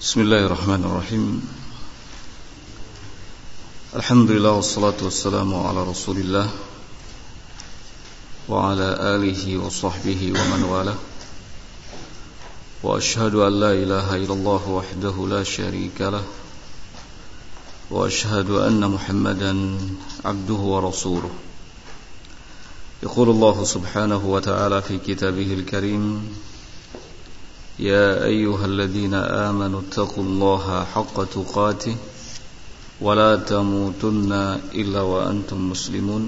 Bismillahirrahmanirrahim. Alhamdulillah wassalatu wassalamu ala Rasulillah wa ala alihi wa sahbihi wa man wala. Wa ashhadu an la ilaha illallah wahdahu la syarika lah. Wa ashhadu anna Muhammadan abduhu wa rasuluh. Yaqulu Allah subhanahu wa ta'ala fi kitabihil karim: يا أيها الذين آمنوا اتقوا الله حق تقاته ولا تموتن إلا وأنتم مسلمون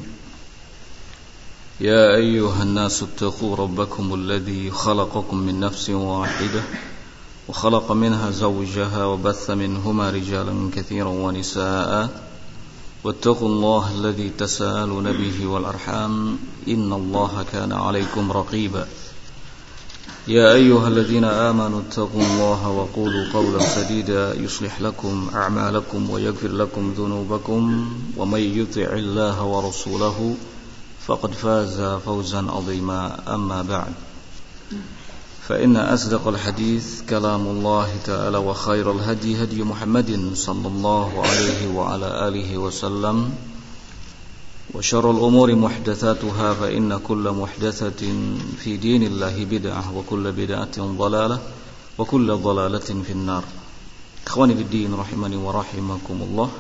يا أيها الناس اتقوا ربكم الذي خلقكم من نفس واحدة وخلق منها زوجها وبث منهما رجالا كثيرا ونساء واتقوا الله الذي تساءلون به والأرحام إن الله كان عليكم رقيبا يا أيها الذين آمنوا اتقوا الله وقولوا قولا سديدا يصلح لكم أعمالكم ويغفر لكم ذنوبكم ومن يطع الله ورسوله فقد فاز فوزا عظيما أما بعد فإن أصدق الحديث كلام الله تعالى وخير الهدي هدي محمد صلى الله عليه وعلى آله وسلم وشر الأمور محدثاتها فإن كل محدثة في دين الله بدعة وكل بدعة ضلالة وكل ضلالة في النار. Ikhwani fi din rahimani wa rahimakumullah.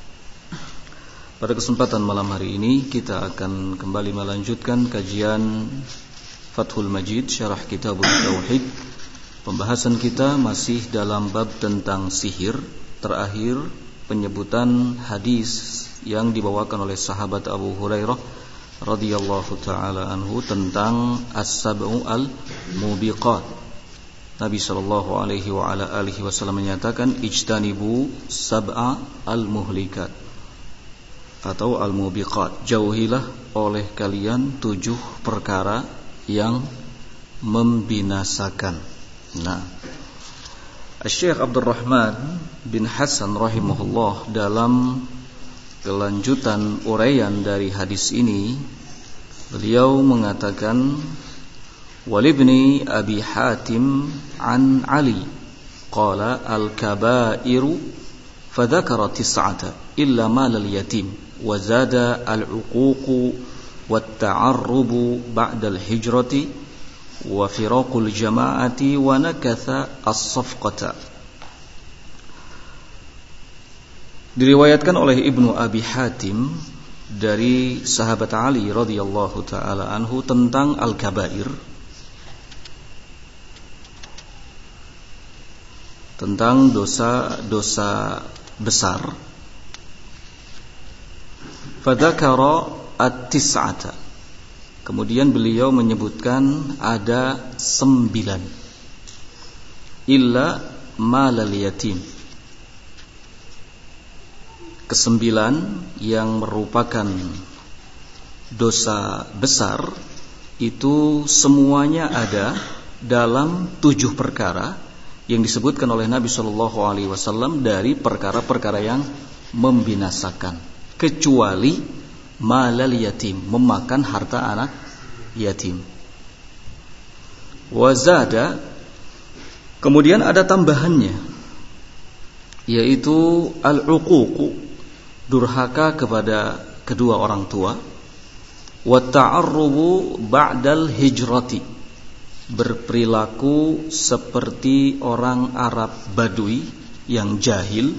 Pada kesempatan malam hari ini kita akan kembali melanjutkan kajian Fathul Majid Syarah Kitabut Tauhid. Pembahasan kita masih dalam bab tentang sihir. Terakhir penyebutan hadis yang dibawakan oleh sahabat Abu Hurairah radhiyallahu taala anhu tentang as-sab'u al-mubiqat. Nabi sallallahu alaihi wa ala alihi wasallam menyatakan ijtanibu sab'a al-muhlikat atau al-mubiqat. Jauhilah oleh kalian 7 perkara yang membinasakan. Nah, Syekh Abdurrahman bin Hasan rahimahullah dalam kelanjutan uraian dari hadis ini, beliau mengatakan walibni Abi Hatim an Ali qala al-kabairu fadzakara tis'ata illa mal al-yatim wa zada al-uquq wat-ta'arrub ba'da al-hijrati wa firaqul jama'ati wa nakatha as-safqata. Diriwayatkan oleh Ibnu Abi Hatim dari sahabat Ali radhiyallahu taala anhu tentang al-kabair, tentang dosa-dosa besar. Fadzakara at-tis'ata. Kemudian beliau menyebutkan ada 9. Illa malal yatim. Kesembilan yang merupakan dosa besar itu semuanya ada dalam 7 perkara yang disebutkan oleh Nabi Shallallahu Alaihi Wasallam dari perkara-perkara yang membinasakan, kecuali malal yatim, memakan harta anak yatim. Wazada, kemudian ada tambahannya, yaitu al-uquq, durhaka kepada kedua orang tua, wa ta'arrubu ba'dal hijrati, berperilaku seperti orang Arab Badui yang jahil,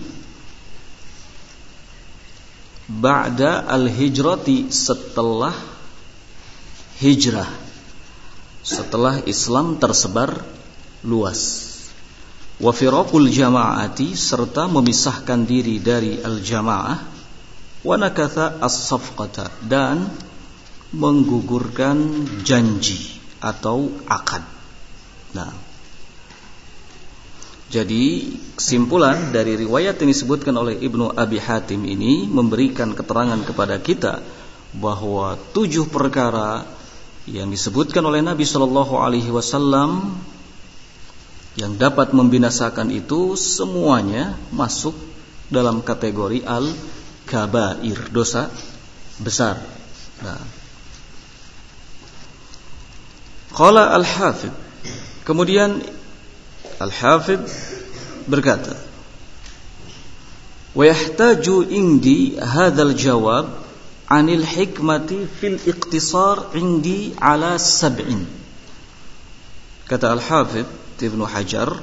ba'da al-hijrati, setelah hijrah, setelah Islam tersebar luas, wa firaqul jama'ati, serta memisahkan diri dari al-jamaah, wa nakatha as-safqata, dan menggugurkan janji atau akad. Nah, jadi kesimpulan dari riwayat yang disebutkan oleh Ibnu Abi Hatim ini memberikan keterangan kepada kita bahwa 7 perkara yang disebutkan oleh Nabi Shallallahu Alaihi Wasallam yang dapat membinasakan itu semuanya masuk dalam kategori al-kabair, dosa besar. Nah, qala al-Hafidz, kemudian Al-Hafidz berkata, wa yahtaju indi hadzal jawab 'anil hikmati fil iqtisar indi ala sab'in. Kata Al-Hafidz Ibnu Hajar,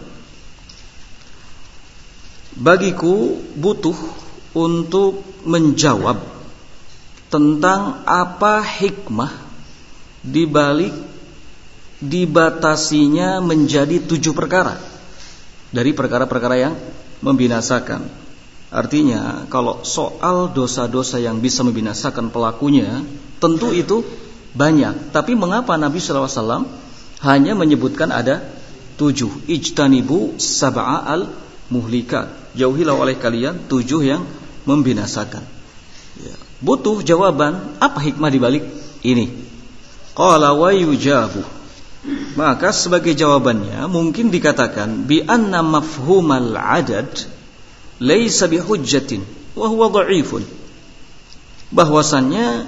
bagiku butuh untuk menjawab tentang apa hikmah di balik dibatasinya menjadi 7 perkara dari perkara-perkara yang membinasakan. Artinya kalau soal dosa-dosa yang bisa membinasakan pelakunya, tentu itu banyak. Tapi mengapa Nabi SAW hanya menyebutkan ada 7? Ijtanibu sab'al muhlikat, jauhilah oleh kalian 7 yang membinasakan. Ya. Butuh jawaban, apa hikmah dibalik ini? Qala wa yujabu, maka sebagai jawabannya mungkin dikatakan bi anna mafhumal adad laysa bihujjatin wa huwa dha'ifun, bahwasannya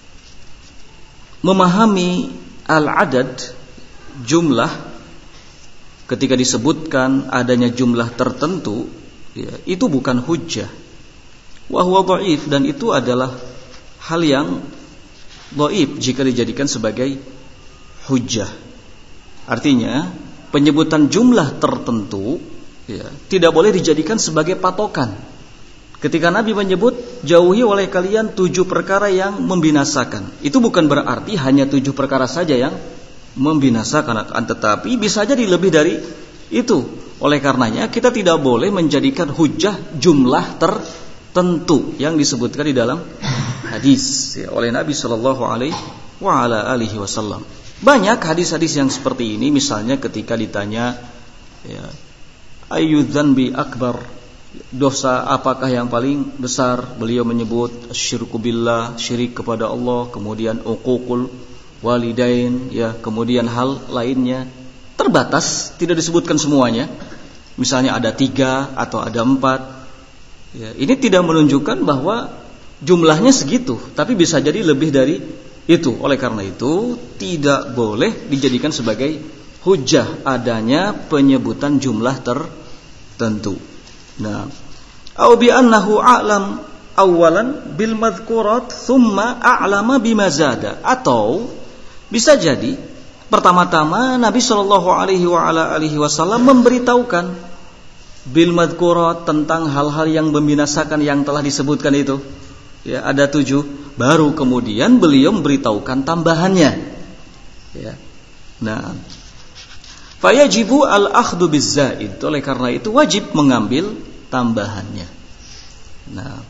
memahami al-adad, jumlah, ketika disebutkan adanya jumlah tertentu, ya, itu bukan hujjah. Wa huwa dha'if, dan itu adalah hal yang dhaif jika dijadikan sebagai hujjah. Artinya penyebutan jumlah tertentu, ya, tidak boleh dijadikan sebagai patokan. Ketika Nabi menyebut jauhi oleh kalian 7 perkara yang membinasakan, itu bukan berarti hanya 7 perkara saja yang membinasakan, tetapi bisa jadi lebih dari itu. Oleh karenanya kita tidak boleh menjadikan hujjah jumlah tertentu yang disebutkan di dalam hadis, ya, oleh Nabi Shallallahu Alaihi Wasallam. Banyak hadis-hadis yang seperti ini, misalnya ketika ditanya, ya, ayyu dzanbi akbar, dosa apakah yang paling besar, beliau menyebut syirku billah, syirik kepada Allah, kemudian uququl walidain, ya, kemudian hal lainnya. Terbatas, tidak disebutkan semuanya. Misalnya ada 3 atau ada 4, ya, ini tidak menunjukkan bahwa jumlahnya segitu, tapi bisa jadi lebih dari itu. Oleh karena itu tidak boleh dijadikan sebagai hujjah adanya penyebutan jumlah tertentu. Nah, au bi annahu a'lam awalan bil madhkurat thumma a'lama bima zada, atau bisa jadi pertama-tama Nabi Shallallahu Alaihi Wasallam memberitahukan bil madhkurat tentang hal-hal yang membinasakan yang telah disebutkan itu, ya, ada 7, baru kemudian beliau memberitahukan tambahannya, ya. Nah, fayajibu al-akhdhu biz-zaid, oleh karena itu wajib mengambil tambahannya. Nah,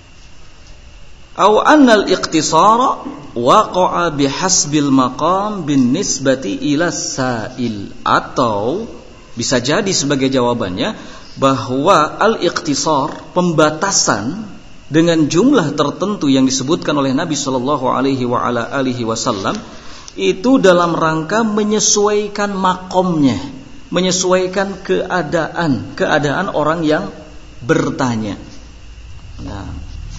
au anna al-iqtisara waqa'a bihasbil maqam bin nisbati ila sa'il, atau bisa jadi sebagai jawabannya bahwa al-iqtisar, pembatasan dengan jumlah tertentu yang disebutkan oleh Nabi Shallallahu Alaihi Wasallam, itu dalam rangka menyesuaikan makomnya, menyesuaikan keadaan orang yang bertanya. Nah,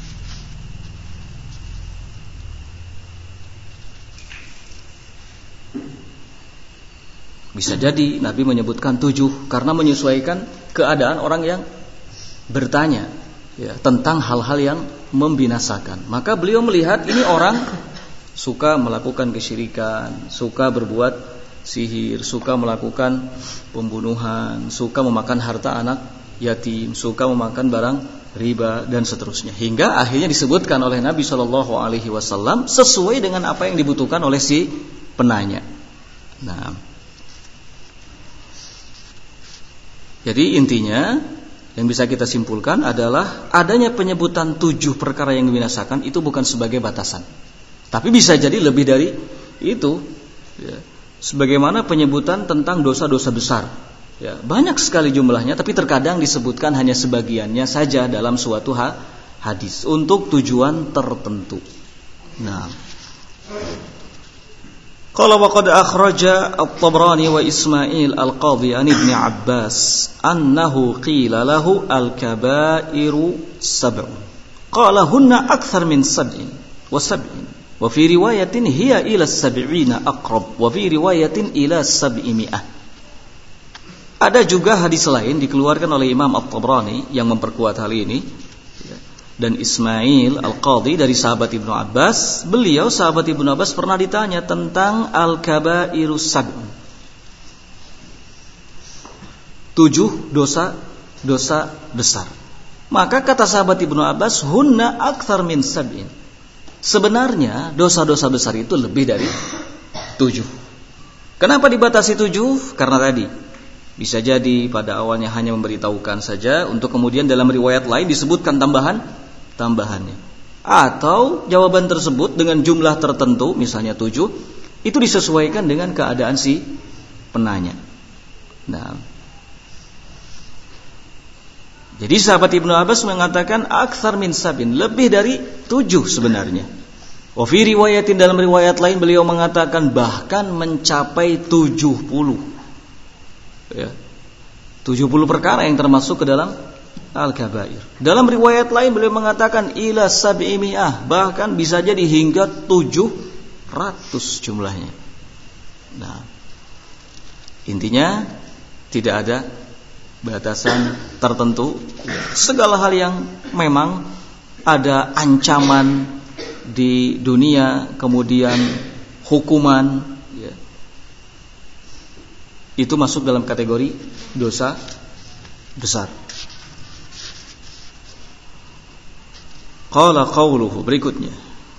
bisa jadi Nabi menyebutkan 7 karena menyesuaikan keadaan orang yang bertanya, ya, tentang hal-hal yang membinasakan. Maka beliau melihat ini orang suka melakukan kesyirikan, suka berbuat sihir, suka melakukan pembunuhan, suka memakan harta anak yatim, suka memakan barang riba, dan seterusnya. Hingga akhirnya disebutkan oleh Nabi Shallallahu Alaihi Wasallam sesuai dengan apa yang dibutuhkan oleh si penanya. Nah, jadi intinya yang bisa kita simpulkan adalah adanya penyebutan 7 perkara yang membinasakan itu bukan sebagai batasan, tapi bisa jadi lebih dari itu, ya. Sebagaimana penyebutan tentang dosa-dosa besar, ya, banyak sekali jumlahnya, tapi terkadang disebutkan hanya sebagiannya saja dalam suatu hadis untuk tujuan tertentu. Nah, qala wa qad akhraja at-Tabrani wa Ismail al-Qadhi an Ibn Abbas annahu qila lahu al-kaba'iru sab'un qala hunna akthar min sab'in wa sab'in wa fi riwayatin hiya ila sab'ina aqrab wa fi riwayatin ila sab'imi'ah. Ada juga hadis lain dikeluarkan oleh Imam At-Tabrani yang memperkuat hal ini, dan Ismail Al-Qadhi dari sahabat Ibnu Abbas. Beliau sahabat Ibnu Abbas pernah ditanya tentang al-kabairus sab', 7 dosa besar. Maka kata sahabat Ibnu Abbas, hunna akthar min sab'in. Sebenarnya dosa-dosa besar itu lebih dari 7. Kenapa dibatasi 7? Karena tadi bisa jadi pada awalnya hanya memberitahukan saja, untuk kemudian dalam riwayat lain disebutkan tambahannya. Atau jawaban tersebut dengan jumlah tertentu, misalnya 7, itu disesuaikan dengan keadaan si penanya. Nah, jadi sahabat Ibnu Abbas mengatakan akthar min sabin, lebih dari 7 sebenarnya. Wa fi riwayatin, dalam riwayat lain beliau mengatakan bahkan mencapai 70. Ya, 70 perkara yang termasuk ke dalam al-kabair. Dalam riwayat lain beliau mengatakan ila sab'imi'ah, bahkan bisa jadi hingga 700 jumlahnya. Nah, intinya tidak ada batasan tertentu. Segala hal yang memang ada ancaman di dunia, kemudian hukuman, itu masuk dalam kategori dosa besar. Qala qawluhu, berikutnya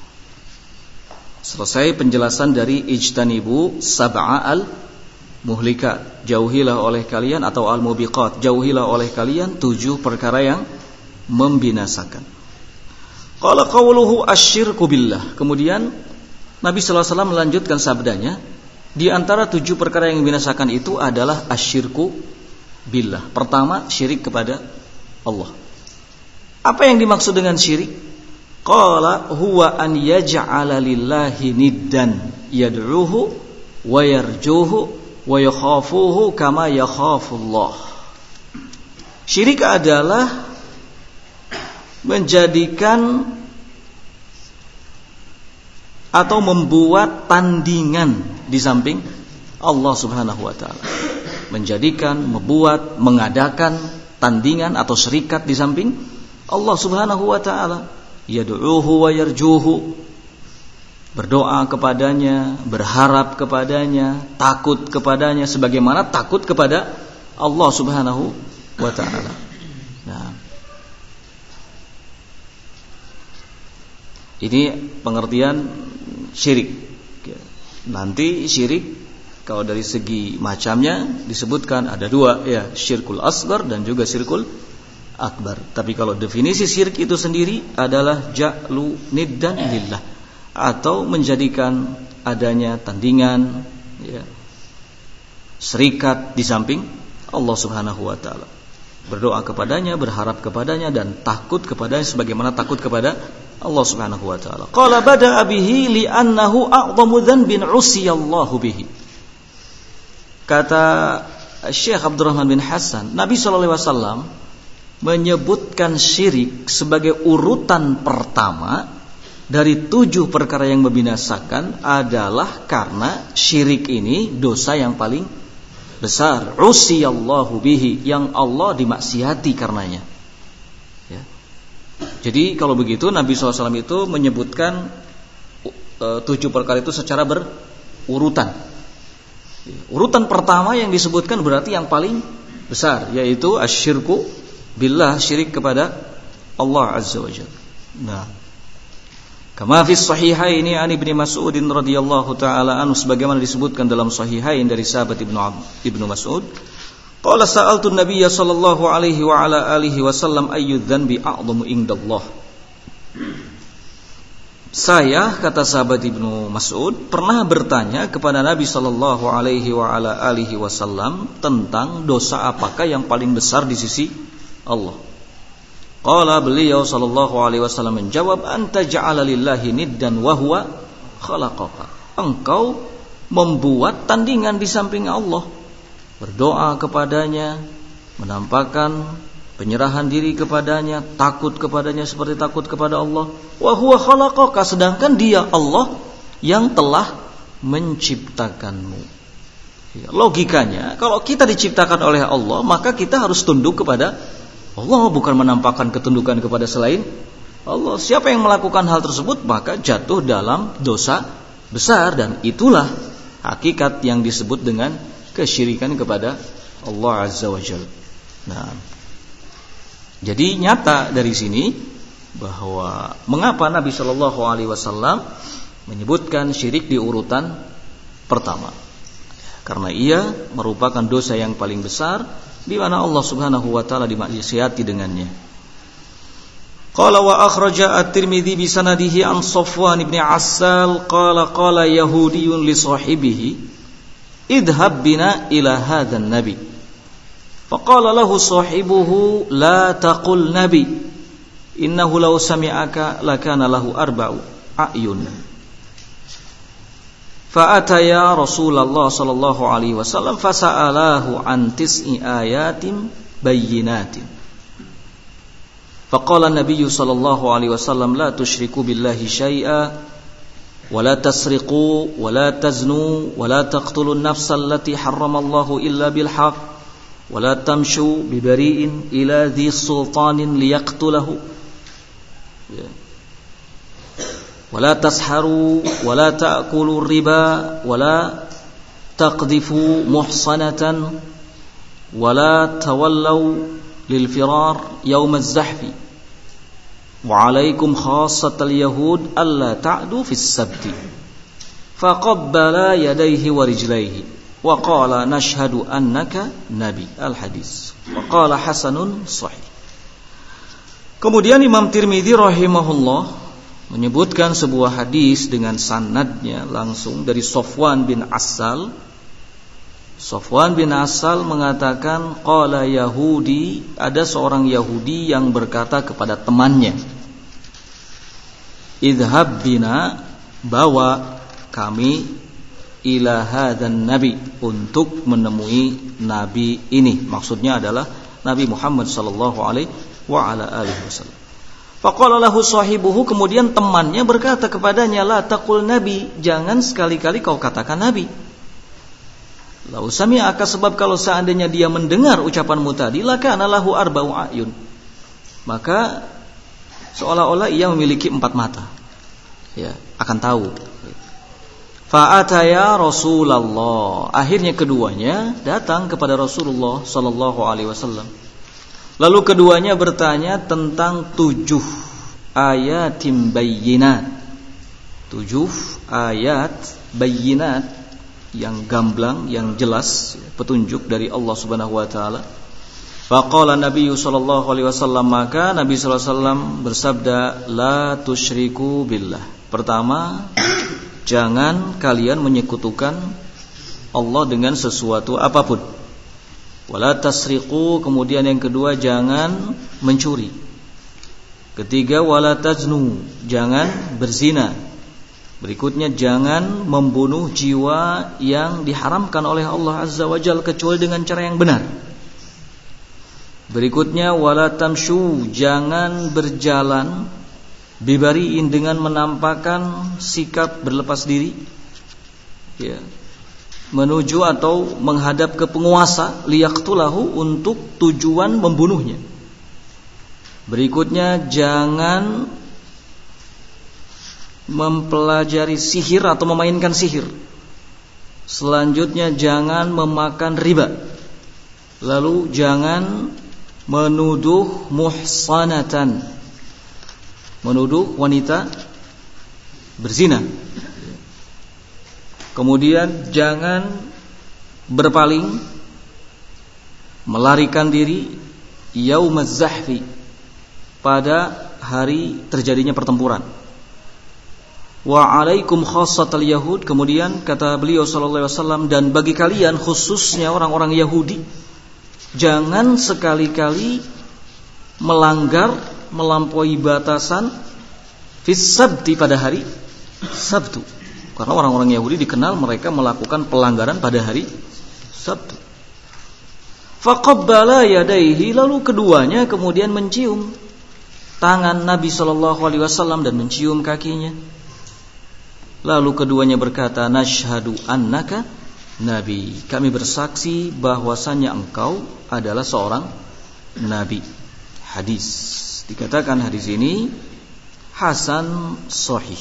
selesai penjelasan dari ijtanibu sab'a al-muhlikat, jauhilah oleh kalian, atau al-mubiqat, jauhilah oleh kalian 7 perkara yang membinasakan. Qala qawluhu asyirku billah. Kemudian Nabi sallallahu alaihi wasallam melanjutkan sabdanya, di antara 7 perkara yang membinasakan itu adalah asyirku billah. Pertama, syirik kepada Allah. Apa yang dimaksud dengan syirik? Qala huwa an yaj'ala lillahi niddan yad'uhu wa yarjuhu wa yakhafuhu kama yakhafullah. Syirik adalah menjadikan atau membuat tandingan di samping Allah Subhanahu wa taala. Menjadikan, membuat, mengadakan tandingan atau syirikat di samping Allah Subhanahu wa taala. Yad'uhu wa yarjuhu, berdoa kepadanya, berharap kepadanya, takut kepadanya sebagaimana takut kepada Allah Subhanahu wa taala. Nah, ini pengertian syirik. Nanti syirik kalau dari segi macamnya disebutkan ada 2, ya, syirkul asghar dan juga syirkul akbar. Tapi kalau definisi syirik itu sendiri adalah ja'lu niddan lillah, atau menjadikan adanya tandingan, ya, serikat di samping Allah Subhanahu wa taala. Berdoa kepadanya, berharap kepadanya, dan takut kepadanya sebagaimana takut kepada Allah Subhanahu wa taala. Qala bada'a bihi li'annahu a'dhamu dhanbin 'usiyallahu bihi. Kata Syekh Abdurrahman bin Hasan, Nabi sallallahu alaihi wasallam menyebutkan syirik sebagai urutan pertama dari 7 perkara yang membinasakan adalah karena syirik ini dosa yang paling besar. 'Usiyallahu bihi, yang Allah dimaksiati karenanya. Jadi kalau begitu Nabi SAW itu menyebutkan 7 perkara itu secara berurutan. Urutan pertama yang disebutkan berarti yang paling besar, yaitu asyirku billah, syirik kepada Allah Azza wa Jalla. Nah, kama fi sahihaini an Ibnu Mas'ud radhiyallahu taala anhu, sebagaimana disebutkan dalam sahihain dari sahabat Ibnu Mas'ud, qala sa'altu an-nabiyya sallallahu alaihi wa ala alihi wasallam ayyu dzanbi a'dhamu indallah. Saya, kata sahabat Ibnu Mas'ud, pernah bertanya kepada Nabi sallallahu alaihi wa ala alihi wasallam tentang dosa apakah yang paling besar di sisi Allah. Qala, beliau sallallahu alaihi wasallam menjawab, anta ja'ala lillahi niddan wa huwa khalaqaka. Engkau membuat tandingan di samping Allah, berdoa kepadanya, menampakkan penyerahan diri kepadanya, takut kepadanya seperti takut kepada Allah. Wa huwa khalaqaka, sedangkan dia Allah yang telah menciptakanmu. Logikanya, kalau kita diciptakan oleh Allah, maka kita harus tunduk kepada Allah, bukan menampakkan ketundukan kepada selain Allah. Siapa yang melakukan hal tersebut, maka jatuh dalam dosa besar, dan itulah hakikat yang disebut dengan kesyirikan kepada Allah Azza wa Jalla. Nah, jadi nyata dari sini bahwa mengapa Nabi Shallallahu Alaihi Wasallam menyebutkan syirik di urutan pertama, karena ia merupakan dosa yang paling besar, di mana Allah Subhanahu wa taala dimaksiati dengannya. Qala wa akhraja at-Tirmidzi bi sanadihi an Safwan ibn Assal qala yahudiyyun li sahibihi idhhab bina ila hadzal nabi. Faqala lahu sahibuhu la taqul nabi innahu law sami'aka lakana lahu arba'u a'yun. Fa'ataya Rasulullah sallallahu alaihi wasallam fasa'alahu an tis'i ayatin bayyinatin. Faqala an-nabiy sallallahu alaihi wasallam la tusyriku billahi syai'a wa la tasriqu wa la taznu wa la taqtulu an-nafsa allati harramallahu illa bil haqq wa la tamshu bi bari'in ila dhi sultanin liyaqtulahu. ولا تسحروا ولا تأكلوا الربا ولا تقذفوا محصنة ولا تولوا للفرار يوم الزحف وعليكم خاصة اليهود ألا تعدوا في السبت فقبل يديه ورجليه وقال نشهد أنك نبي. الحديث وقال حسن صحيح. Kemudian Imam Tirmidzi rahimahullah menyebutkan sebuah hadis dengan sanadnya langsung dari Safwan bin Assal. Safwan bin Assal mengatakan qala Yahudi, ada seorang Yahudi yang berkata kepada temannya, idhhab bina, bawa kami ila hadzan nabi, untuk menemui nabi ini. Maksudnya adalah Nabi Muhammad sallallahu alaihi wa ala alihi wasallam. Faqala lahu sahibuhu, kemudian temannya berkata kepadanya, la taqul nabi, jangan sekali-kali kau katakan nabi. Lau sami'aka, sebab kalau seandainya dia mendengar ucapanmu tadi, lakana lahu arba'u a'yun, maka seolah-olah ia memiliki 4 mata, ya, akan tahu. Fa'ataya Rasulullah, akhirnya keduanya datang kepada Rasulullah sallallahu alaihi wasallam. Lalu keduanya bertanya tentang 7 ayatin bayyinat, 7 ayat bayyinat yang gamblang, yang jelas, petunjuk dari Allah Subhanahu wa taala. Faqala Nabi sallallahu alaihi wasallam, maka Nabi sallallahu alaihi wasallam bersabda, la tusyriku billah. Pertama, jangan kalian menyekutukan Allah dengan sesuatu apapun. Wala tasriqu, kemudian yang kedua jangan mencuri. Ketiga, wala taznu, jangan berzina. Berikutnya, jangan membunuh jiwa yang diharamkan oleh Allah Azza wa Jalla kecuali dengan cara yang benar. Berikutnya, wala tamshu, jangan berjalan bibariin, dengan menampakkan sikap berlepas diri, ya, menuju atau menghadap ke penguasa, liyaqtulahu, untuk tujuan membunuhnya. Berikutnya, jangan mempelajari sihir atau memainkan sihir. Selanjutnya, jangan memakan riba. Lalu jangan menuduh muhsanatan, menuduh wanita berzina. Kemudian jangan berpaling, melarikan diri yaumaz zahfi, pada hari terjadinya pertempuran. Wa alaikum khassatal yahud, kemudian kata beliau sallallahu alaihi wasallam, dan bagi kalian khususnya orang-orang Yahudi, jangan sekali-kali melanggar, melampaui batasan fis sabti, pada hari Sabtu. Karena orang-orang Yahudi dikenal mereka melakukan pelanggaran pada hari Sabtu. Faqabbala yadayhi, lalu keduanya kemudian mencium tangan Nabi sallallahu alaihi wasallam dan mencium kakinya. Lalu keduanya berkata, nashhadu annaka nabi. Kami bersaksi bahwasannya engkau adalah seorang nabi. Hadis. Dikatakan hadis ini hasan sahih.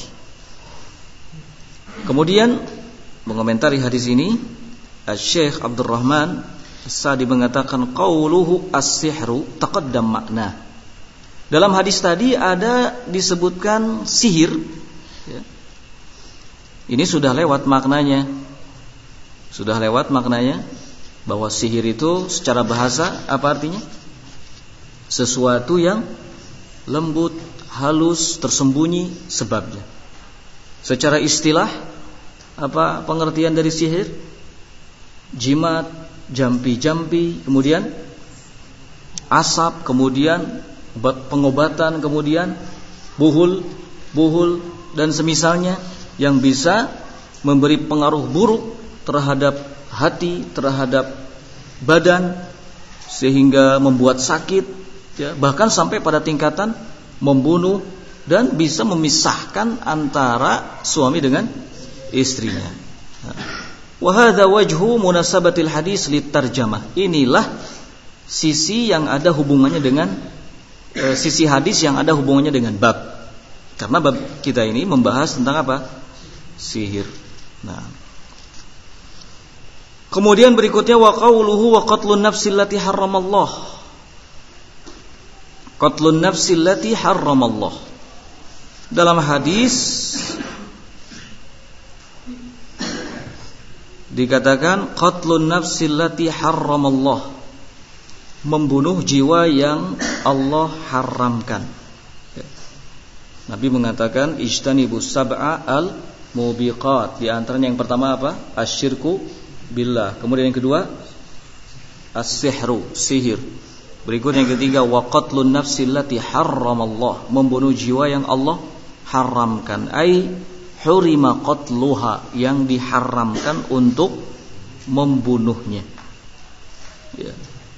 Kemudian mengomentari hadis ini, Syekh Abdurrahman As-Sa'di mengatakan qauluhu as-sihru taqaddam makna. Dalam hadis tadi ada disebutkan sihir, ya. Ini sudah lewat maknanya. Sudah lewat maknanya bahwa sihir itu secara bahasa apa artinya? Sesuatu yang lembut, halus, tersembunyi sebabnya. Secara istilah apa pengertian dari sihir? Jimat, jampi-jampi, kemudian asap, kemudian pengobatan, kemudian buhul dan semisalnya yang bisa memberi pengaruh buruk terhadap hati, terhadap badan, sehingga membuat sakit, ya, bahkan sampai pada tingkatan membunuh dan bisa memisahkan antara suami dengan istrinya. Wa hadza wajhu munasabatil hadis litarjamah. Inilah sisi yang ada hubungannya dengan sisi hadis yang ada hubungannya dengan bab. Karena bab kita ini membahas tentang apa? Sihir. Nah. Kemudian berikutnya wa qauluhu wa qatlun nafsil lati harramallah. Qatlun nafsil lati harramallah. Dalam hadis dikatakan qatlun nafsil lati harramallah, membunuh jiwa yang Allah haramkan. Nabi mengatakan ijtanibus sab'a al mubiqat. Di antaranya yang pertama apa? Asyirku billah. Kemudian yang kedua as-sihru, sihir. Berikut yang ketiga wa qatlun nafsil lati harramallah, membunuh jiwa yang Allah haramkan. Ai hurima qatluha, yang diharamkan untuk membunuhnya. Ya.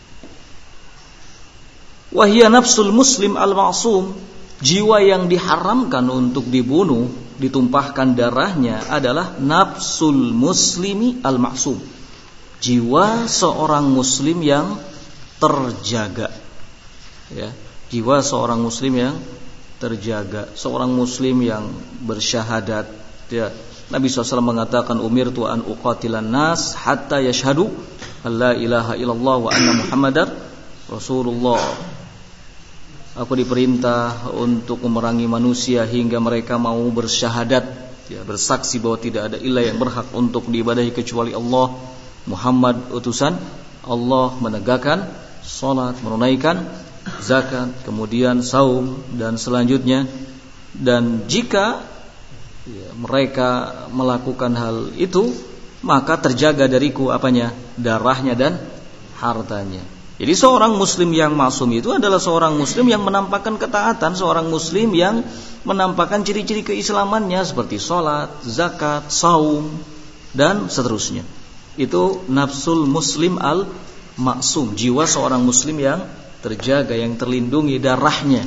Wa hiya nafsul muslim al-ma'sum, jiwa yang diharamkan untuk dibunuh, ditumpahkan darahnya adalah nafsul muslimi al-ma'sum, jiwa seorang muslim yang terjaga. Ya, jiwa seorang muslim yang terjaga, seorang muslim yang bersyahadat. Ya, Nabi SAW mengatakan umirtu an uqatilan nas hatta yashhadu alla ilaha illallah wa anna muhammadar rasulullah. Aku diperintah untuk memerangi manusia hingga mereka mau bersyahadat, ya, bersaksi bahwa tidak ada ilah yang berhak untuk diibadahi kecuali Allah, Muhammad utusan Allah, menegakkan salat, menunaikan zakat, kemudian saum dan selanjutnya. Dan jika mereka melakukan hal itu, maka terjaga dariku apanya? Darahnya dan hartanya. Jadi seorang muslim yang maksum itu adalah seorang muslim yang menampakkan ketaatan, seorang muslim yang menampakkan ciri-ciri keislamannya seperti salat, zakat, saum dan seterusnya. Itu nafsul muslim al-maksum, jiwa seorang muslim yang terjaga, yang terlindungi darahnya.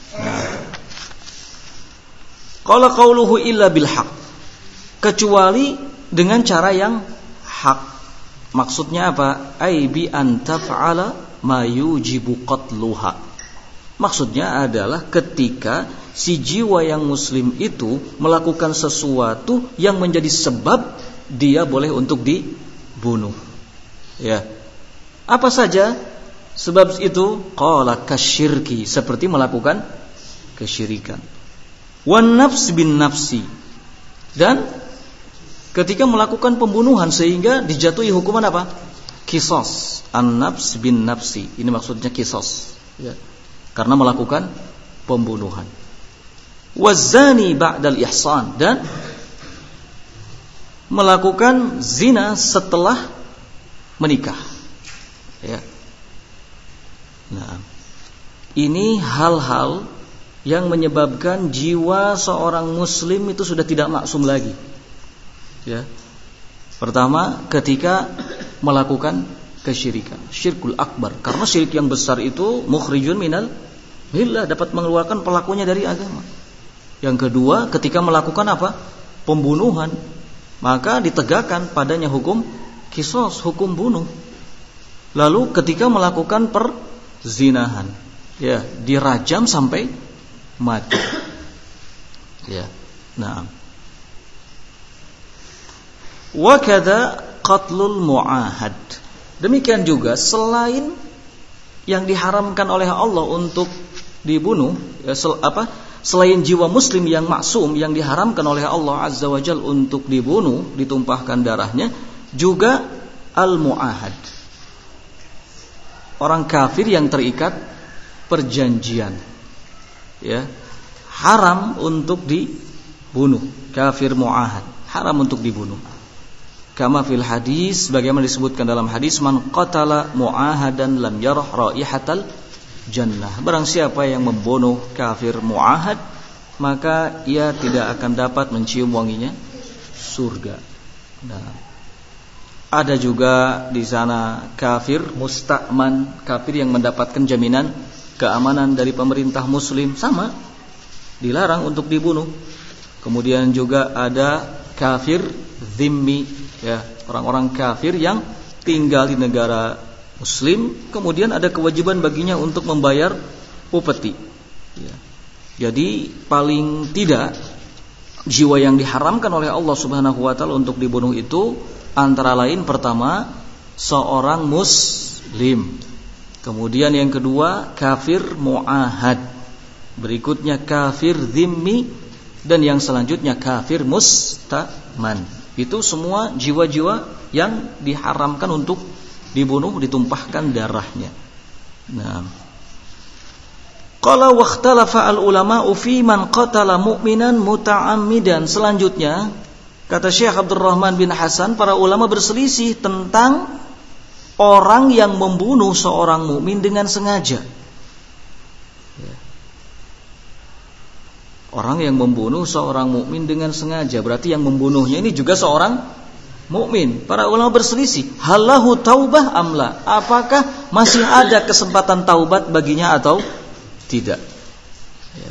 Qala qauluhu illa bil haq, kecuali dengan cara yang hak. Maksudnya apa? Ai bi an taf'ala ma yujibu qatluha. Maksudnya adalah ketika si jiwa yang muslim itu melakukan sesuatu yang menjadi sebab dia boleh untuk dibunuh. Ya. Apa saja sebab itu? Qala kasyirki, seperti melakukan kesyirikan. Wan nafs bin nafsi, dan ketika melakukan pembunuhan sehingga dijatuhi hukuman apa? Qisas. An-nafs bin nafsi, ini maksudnya qisas, ya, karena melakukan pembunuhan. Wazani ba'dal ihsan, dan melakukan zina setelah menikah. Ya. Nah, ini hal-hal yang menyebabkan jiwa seorang muslim itu sudah tidak maksum lagi. Ya. Pertama, ketika melakukan kesyirikan, syirkul akbar, karena syirik yang besar itu mukhrijun minal millah, dapat mengeluarkan pelakunya dari agama. Yang kedua, ketika melakukan apa? Pembunuhan, maka ditegakkan padanya hukum Qisas, hukum bunuh. Lalu ketika melakukan perzinahan, ya, dirajam sampai mati. Ya. Nah. Wa kadza qatlul mu'ahad. Demikian juga selain yang diharamkan oleh Allah untuk dibunuh, ya, selain jiwa muslim yang maksum yang diharamkan oleh Allah Azza wa Jalla untuk dibunuh, ditumpahkan darahnya, juga al-mu'ahad. Orang kafir yang terikat perjanjian, ya, haram untuk dibunuh. Kafir mu'ahad haram untuk dibunuh. Kama fil hadis, bagaimana disebutkan dalam hadis, man qatala mu'ahadan lam yarah raihatal jannah. Barang siapa yang membunuh kafir mu'ahad, maka ia tidak akan dapat mencium wanginya surga. Nah, ada juga di sana kafir musta'man, kafir yang mendapatkan jaminan keamanan dari pemerintah muslim, sama dilarang untuk dibunuh. Kemudian juga ada kafir zimmi, ya, orang-orang kafir yang tinggal di negara muslim, kemudian ada kewajiban baginya untuk membayar upeti, ya. Jadi paling tidak jiwa yang diharamkan oleh Allah Subhanahu wa taala untuk dibunuh itu antara lain, pertama, seorang muslim. Kemudian yang kedua, kafir mu'ahad. Berikutnya kafir zimmi, dan yang selanjutnya kafir musta'man. Itu semua jiwa-jiwa yang diharamkan untuk dibunuh, ditumpahkan darahnya. Nah, qala wakhtalafa al-ulama'u fi man qatala mu'minan muta'ammidan. Selanjutnya, kata Syekh Abdul Rahman bin Hasan, para ulama berselisih tentang orang yang membunuh seorang mukmin dengan sengaja. Orang yang membunuh seorang mukmin dengan sengaja, berarti yang membunuhnya ini juga seorang mukmin. Para ulama berselisih, halahu taubah amla, apakah masih ada kesempatan taubat baginya atau tidak? Ya.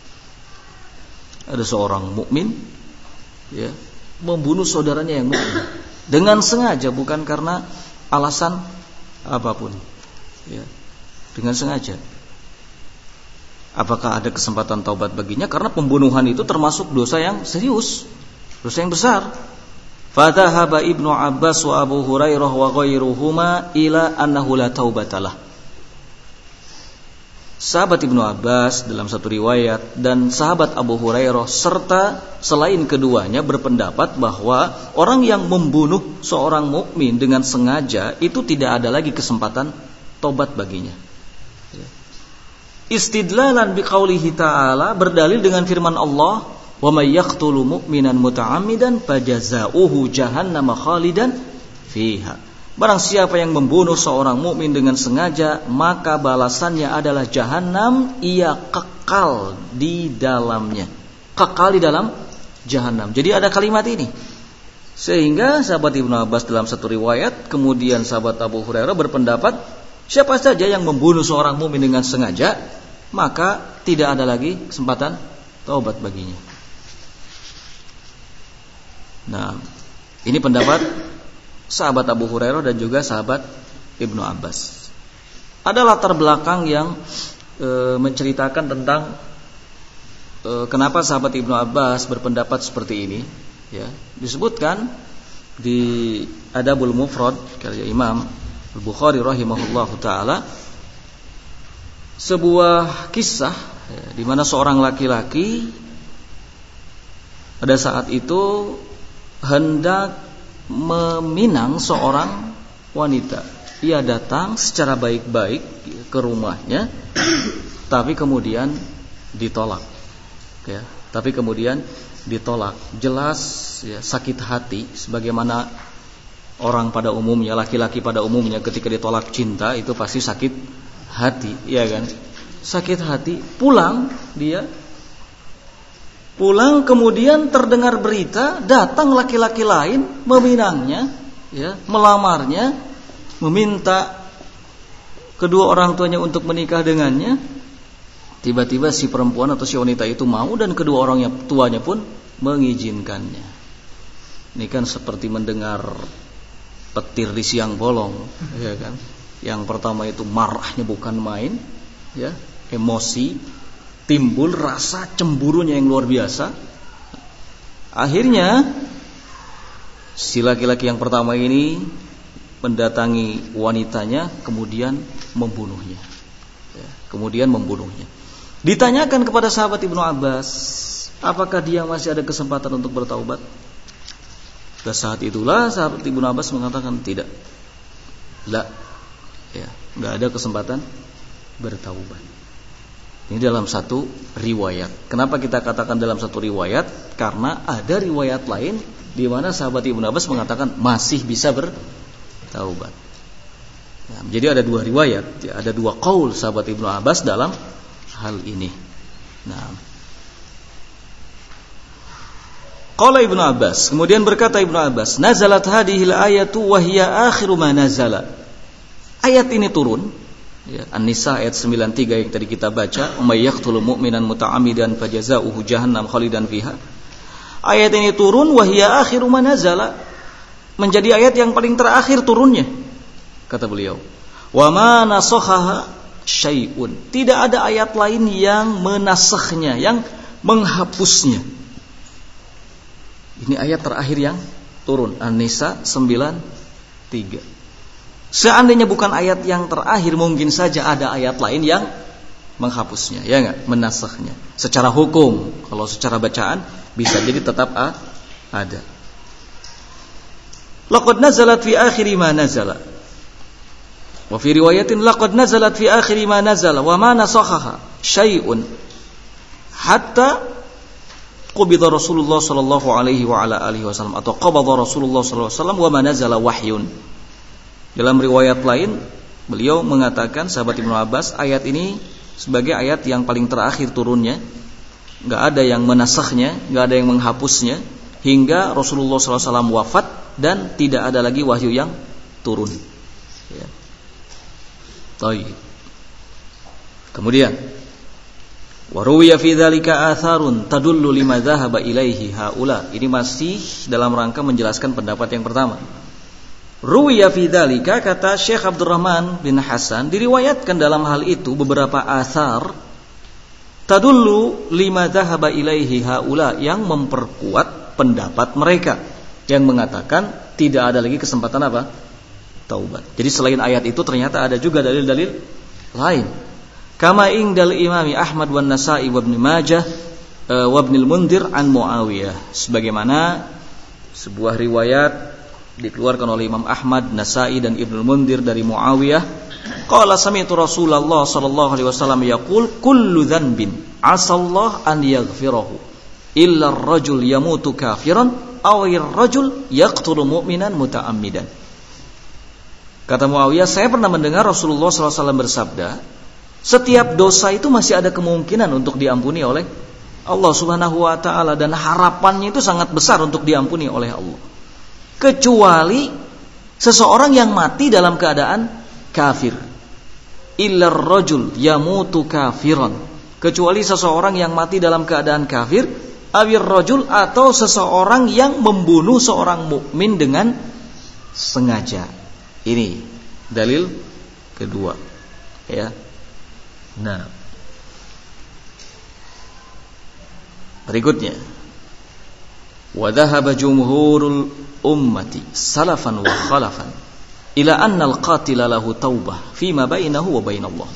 Ada seorang mukmin, ya, membunuh saudaranya yang mukmin dengan sengaja, bukan karena alasan apapun, ya, dengan sengaja. Apakah ada kesempatan taubat baginya? Karena pembunuhan itu termasuk dosa yang serius, dosa yang besar. Fadhahaba Ibnu Abbas wa Abu Hurairah wa ghairuhuma ila annahu la taubatalah. Sahabat Ibnu Abbas dalam satu riwayat dan sahabat Abu Hurairah serta selain keduanya berpendapat bahwa orang yang membunuh seorang mukmin dengan sengaja itu tidak ada lagi kesempatan taubat baginya. Istidlalan biqaulihi ta'ala, berdalil dengan firman Allah, wa may yaqtulu mu'minan muta'ammidan fajazaohu jahannam khalidan fiha. Barang siapa yang membunuh seorang mukmin dengan sengaja, maka balasannya adalah jahanam, ia kekal di dalamnya. Kekal di dalam jahanam. Jadi ada kalimat ini. Sehingga sahabat Ibnu Abbas dalam satu riwayat, kemudian sahabat Abu Hurairah berpendapat, siapa saja yang membunuh seorang mukmin dengan sengaja, maka tidak ada lagi kesempatan taubat baginya. Nah, ini pendapat sahabat Abu Hurairah dan juga sahabat Ibnu Abbas. Ada latar belakang yang menceritakan tentang kenapa sahabat Ibnu Abbas berpendapat seperti ini. Ya, disebutkan di Adabul Mufrad karya Imam Al-Bukhari rahimahullahu taala, sebuah kisah, ya, di mana seorang laki-laki pada saat itu hendak meminang seorang wanita. Ia datang secara baik-baik ke rumahnya, tapi kemudian ditolak. Ya, tapi kemudian ditolak. Jelas, ya, sakit hati, sebagaimana orang pada umumnya, laki-laki pada umumnya ketika ditolak cinta itu pasti sakit hati, ya kan? Sakit hati. Pulang kemudian terdengar berita, datang laki-laki lain meminangnya, ya, melamarnya, meminta kedua orang tuanya untuk menikah dengannya. Tiba-tiba si perempuan atau si wanita itu mau dan kedua orang tuanya pun mengizinkannya. Ini kan seperti mendengar petir di siang bolong, ya kan? Yang pertama itu marahnya bukan main, ya, emosi, timbul rasa cemburunya yang luar biasa. Akhirnya si laki-laki yang pertama ini mendatangi wanitanya, kemudian membunuhnya. Ya, kemudian membunuhnya. Ditanyakan kepada sahabat Ibnu Abbas, apakah dia masih ada kesempatan untuk bertaubat? Pada saat itulah sahabat Ibnu Abbas mengatakan tidak. La, ya, enggak ada kesempatan bertaubat. Ini dalam satu riwayat. Kenapa kita katakan dalam satu riwayat? Karena ada riwayat lain di mana sahabat Ibnu Abbas mengatakan masih bisa bertaubat. Nah, jadi ada dua riwayat, ya, ada dua qaul sahabat Ibnu Abbas dalam hal ini. Nah, qala Ibnu Abbas, kemudian berkata Ibnu Abbas, nazalat hadhil ayatu wa hiya akhiru ma nazala. Ayat ini turun, ya, An-Nisa ayat 93 yang tadi kita baca, may yaqtulu mu'minan muta'ammidan fajazaohu jahannam khalidan fiha. Ayat ini turun wa hiya akhiru ma nazala, menjadi ayat yang paling terakhir turunnya, kata beliau. Wa ma nasakhaha syai'un, tidak ada ayat lain yang menasakhnya, yang menghapusnya. Ini ayat terakhir yang turun, An-Nisa 93. Seandainya bukan ayat yang terakhir, mungkin saja ada ayat lain yang menghapusnya, ya enggak, menasakhnya. Secara hukum, kalau secara bacaan bisa jadi tetap ada. Laqad nazalat fi akhiri ma nazala. Wa fi riwayatin laqad nazalat fi akhiri ma nazala wa ma nasakhaha syai'un hatta qubida Rasulullah sallallahu alaihi wa ala alihi wasallam, atau qabada Rasulullah sallallahu alaihi wasallam wa ma nazala wahyun. Dalam riwayat lain beliau mengatakan, sahabat Ibnu Abbas, ayat ini sebagai ayat yang paling terakhir turunnya, enggak ada yang menasakhnya, enggak ada yang menghapusnya, hingga Rasulullah sallallahu alaihi wasallam wafat dan tidak ada lagi wahyu yang turun. Ya. Baik. Kemudian waruwiya fi dzalika atharun tadullu lima dhahaba ilaihi haula. Ini masih dalam rangka menjelaskan pendapat yang pertama. Ruwiya fi dzalika, kata Syekh Abdurrahman bin Hasan, diriwayatkan dalam hal itu beberapa athar tadullu lima dhahaba ilaihi haula, yang memperkuat pendapat mereka yang mengatakan tidak ada lagi kesempatan apa? Taubat. Jadi selain ayat itu ternyata ada juga dalil-dalil lain. Kama indal Imami Ahmad wan Nasa'i wa Ibnu Majah wa Ibnu al-Mundhir an Muawiyah, sebagaimana sebuah riwayat dikeluarkan oleh Imam Ahmad, Nasa'i dan Ibnu al-Mundhir dari Muawiyah, qala sami'tu Rasulullah sallallahu alaihi wasallam yaqul kullu dhanbin asallahu an yaghfirahu illa ar-rajul yamutu kafiran aw ar-rajul yaqtulu mu'minan muta'ammidan. Kata Muawiyah, saya pernah mendengar Rasulullah sallallahu alaihi wasallam bersabda, setiap dosa itu masih ada kemungkinan untuk diampuni oleh Allah Subhanahu wa ta'ala, dan harapannya itu sangat besar untuk diampuni oleh Allah, kecuali seseorang yang mati dalam keadaan kafir. Illar rajul yamutu kafiran, kecuali seseorang yang mati dalam keadaan kafir, awir rajul, atau seseorang yang membunuh seorang mukmin dengan sengaja. Ini dalil kedua, ya. Nah, berikutnya, wa dhahaba jumhurul ummati salafan wa khalafan ila anna al-qatila lahu taubah fima bainahu wa bainallah.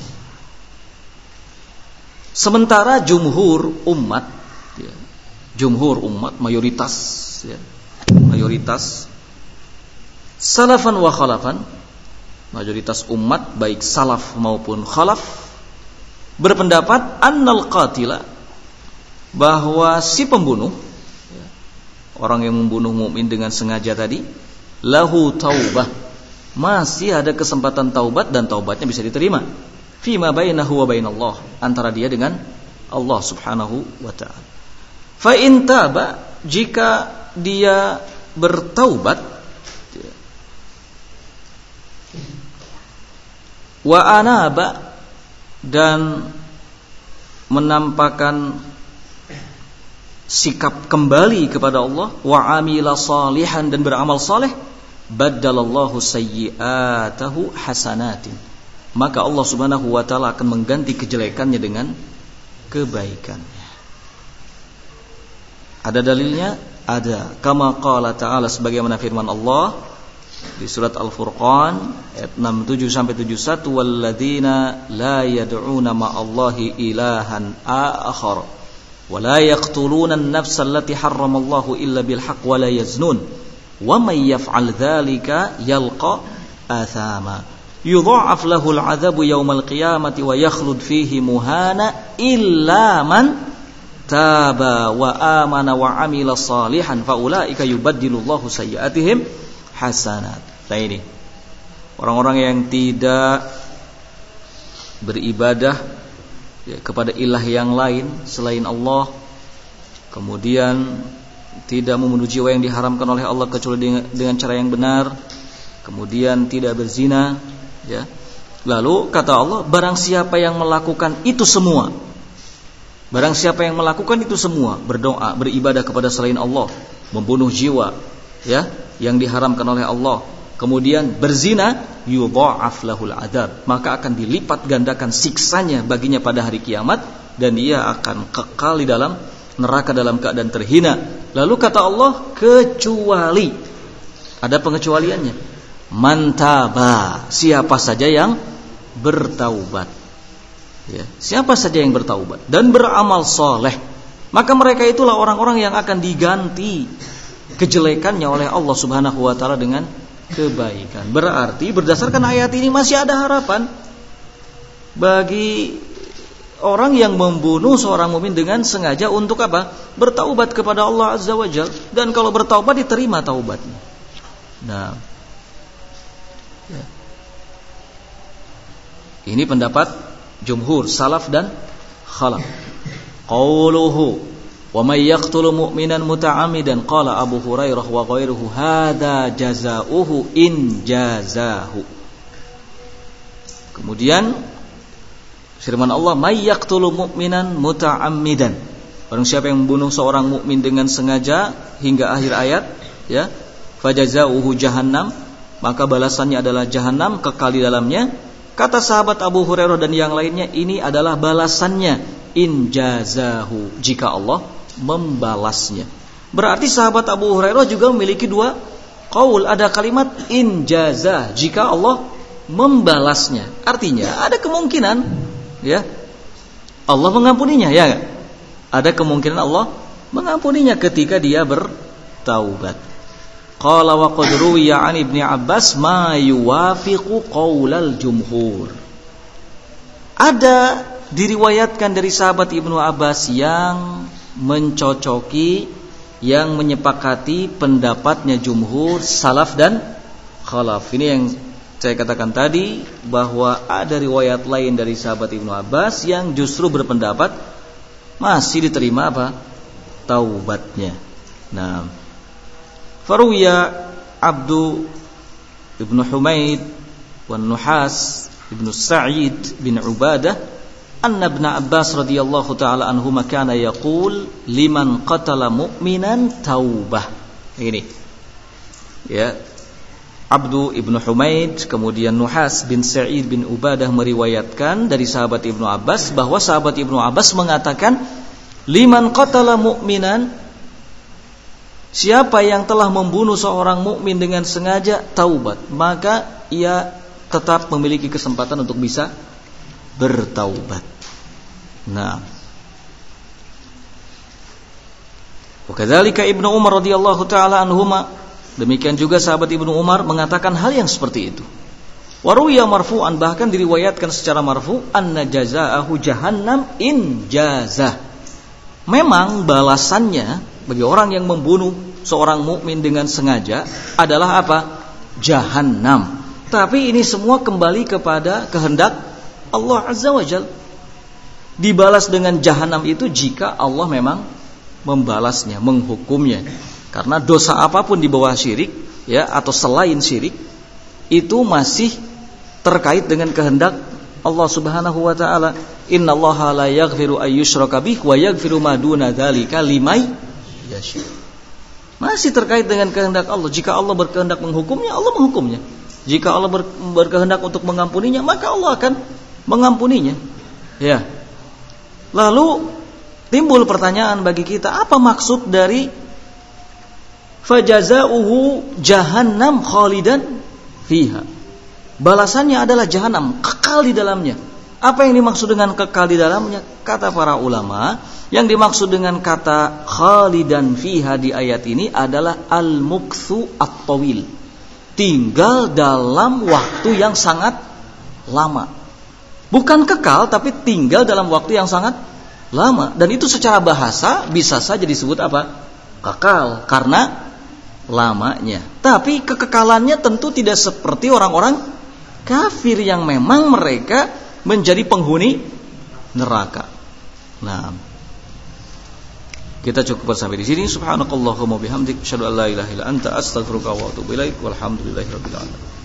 Sementara jumhur umat, ya, jumhur umat, mayoritas, ya, mayoritas salafan wa khalafan, mayoritas umat baik salaf maupun khalaf, berpendapat annal qatila, bahwa si pembunuh, orang yang membunuh mukmin dengan sengaja tadi, lahu taubah, masih ada kesempatan taubat, dan taubatnya bisa diterima fima bainahu wa bainallah, antara dia dengan Allah Subhanahu wa ta'ala. Fa in taba, jika dia bertaubat, wa anaba, dan menampakkan sikap kembali kepada Allah, wa amila salihan, dan beramal saleh, baddalallahu sayyi'atahu hasanatin. Maka Allah Subhanahu wa taala akan mengganti kejelekannya dengan kebaikan. Ada dalilnya? Ada. Kama qala ta'ala, sebagaimana firman Allah di surat Al-Furqan ayat 67 sampai 71, walladzina la yad'una ma'allahi ilahan akhar wa la yaqtuluna an-nafsa allati harramallahu illa bil haqq wa la yaznun wa may yaf'al dzalika yalqa athama yudha'af lahu al-'adzabu yawmal qiyamati wa yakhlud fihi muhana illa man taba wa amana wa amila salihan fa ulaika yubaddilullahu sayyi'atihim hasanat. Nah ini orang-orang yang tidak beribadah kepada ilah yang lain selain Allah, kemudian tidak membunuh jiwa yang diharamkan oleh Allah kecuali dengan cara yang benar, kemudian tidak berzina, ya. Lalu kata Allah, barang siapa yang melakukan itu semua, barang siapa yang melakukan itu semua, berdoa, beribadah kepada selain Allah, membunuh jiwa, ya, yang diharamkan oleh Allah, kemudian berzina, yudha'af lahul adzab, maka akan dilipat gandakan siksanya baginya pada hari kiamat, dan ia akan kekal di dalam neraka dalam keadaan terhina. Lalu kata Allah, kecuali, ada pengecualiannya, mantaba, siapa saja yang bertaubat, ya, siapa saja yang bertaubat dan beramal soleh, maka mereka itulah orang-orang yang akan diganti kejelekannya oleh Allah Subhanahu wa taala dengan kebaikan. Berarti berdasarkan ayat ini masih ada harapan bagi orang yang membunuh seorang mukmin dengan sengaja untuk apa? Bertaubat kepada Allah Azza wa Jalla, dan kalau bertaubat diterima taubatnya. Nah, ya. Ini pendapat jumhur salaf dan khalaf. Qauluhu wa may yaqtulu mu'minan muta'ammidan qala Abu Hurairah wa ghairuhu hadza jazaohu in jazahu. Kemudian firman Allah, may yaqtulu mu'minan muta'ammidan, barang siapa yang membunuh seorang mukmin dengan sengaja, hingga akhir ayat, ya, fajazaohu jahannam, maka balasannya adalah jahannam, kekal di dalamnya. Kata sahabat Abu Hurairah dan yang lainnya, ini adalah balasannya in jazahu, jika Allah membalasnya. Berarti sahabat Abu Hurairah juga memiliki dua qaul, ada kalimat in jazah, jika Allah membalasnya. Artinya ada kemungkinan, ya, Allah mengampuninya, ya, ada kemungkinan Allah mengampuninya ketika dia bertaubat. Qala wa qad ruwiya an Ibnu Abbas ma yuwafiqu qaulal jumhur. Ada diriwayatkan dari sahabat Ibnu Abbas yang mencocoki, yang menyepakati pendapatnya jumhur salaf dan khalaf. Ini yang saya katakan tadi, bahwa ada riwayat lain dari sahabat Ibnu Abbas yang justru berpendapat masih diterima apa? Taubatnya. Nah, faruya Abdu Ibnu Humaid wan Nuhas Ibnu Sa'id bin Ubadah anna Ibn Abbas radhiyallahu ta'ala anhuma kana yaqul liman qatala mu'minan taubah. Ini, ya, Abdu Ibnu Humaid kemudian Nuhas bin Sa'id bin Ubadah meriwayatkan dari sahabat Ibnu Abbas bahwa sahabat Ibnu Abbas mengatakan, liman qatala mu'minan, siapa yang telah membunuh seorang mukmin dengan sengaja taubat, maka ia tetap memiliki kesempatan untuk bisa bertaubat. Nah, wakadzalika Ibnu Umar radhiyallahu taala anhuma, demikian juga sahabat Ibnu Umar mengatakan hal yang seperti itu. Waruya marfu'an, bahkan diriwayatkan secara marfu, anna jazaahu jahannam in jazah. Memang balasannya bagi orang yang membunuh seorang mukmin dengan sengaja adalah apa? Jahannam. Tapi ini semua kembali kepada kehendak Allah Azza wa Jalla. Dibalas dengan jahanam itu jika Allah memang membalasnya, menghukumnya. Karena dosa apapun di bawah syirik, ya, atau selain syirik, itu masih terkait dengan kehendak Allah Subhanahu wa taala. Innallaha la yaghfiru ayyushraka bih wa yaghfiru ma duna dzalika liman yasha. Masih terkait dengan kehendak Allah. Jika Allah berkehendak menghukumnya, Allah menghukumnya. Jika Allah berkehendak untuk mengampuninya, maka Allah akan mengampuninya. Ya. Lalu timbul pertanyaan bagi kita, apa maksud dari fajazauhu jahannam khalidan fiha? Balasannya adalah jahanam, kekal di dalamnya. Apa yang dimaksud dengan kekal di dalamnya? Kata para ulama, yang dimaksud dengan kata khalidan fiha di ayat ini adalah al-mukthu at-tawil. Tinggal dalam waktu yang sangat lama. Bukan kekal, tapi tinggal dalam waktu yang sangat lama. Dan itu secara bahasa bisa saja disebut apa? Kekal, karena lamanya. Tapi kekekalannya tentu tidak seperti orang-orang kafir yang memang mereka menjadi penghuni neraka. Nah, kita cukup sampai di sini. Subhanakallahumma bihamdik, asyhadu an la ilaha illa anta, astaghfiruka wa atubu ilaik. Walhamdulillahirabbil alamin.